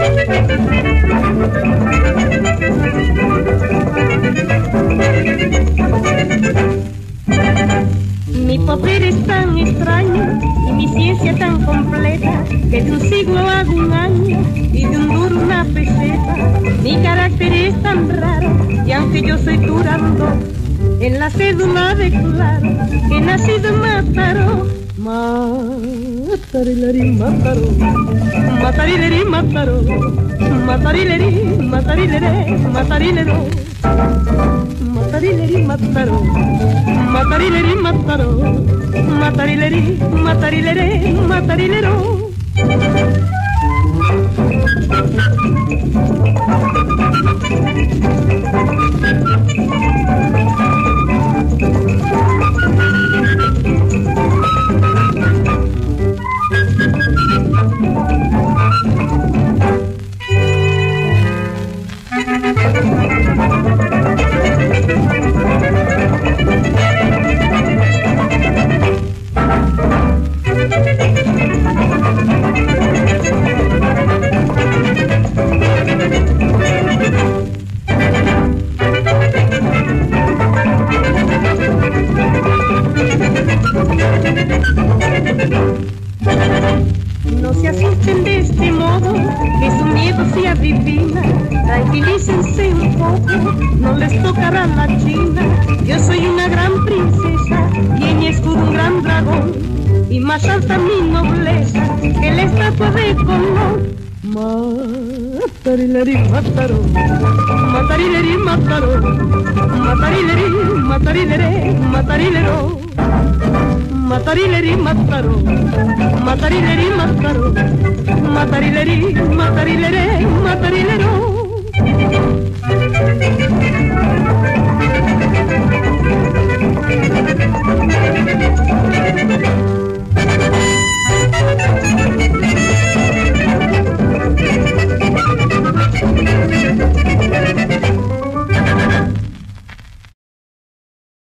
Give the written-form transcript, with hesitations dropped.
Mi poder es tan extraño y mi ciencia tan completa que de un siglo hago un año y de un duro una peseta. Mi carácter es tan raro y aunque yo soy durando, en la cédula declaro que he nacido en Mataró. Matarileri, Mataró, matarileri, Mataró, matarileri, matarilere, matarilero. Matarileri, Mataró, matarileri, Mataró, matarileri, matarilere, matarilero. No se asusten de este modo, que su miedo se adivina. Tranquilícense un poco, no les tocará la china. Yo soy una gran princesa y en mi escudo un gran dragón, y más alta mi nobleza que la estatua de Colón. Matarileri, Mataró, matarileri, Mataró, matarileri, matarilere, matarilero. Matarileri, Mataró, matarileri, Mataró, matarileri, matarilere, matarilero.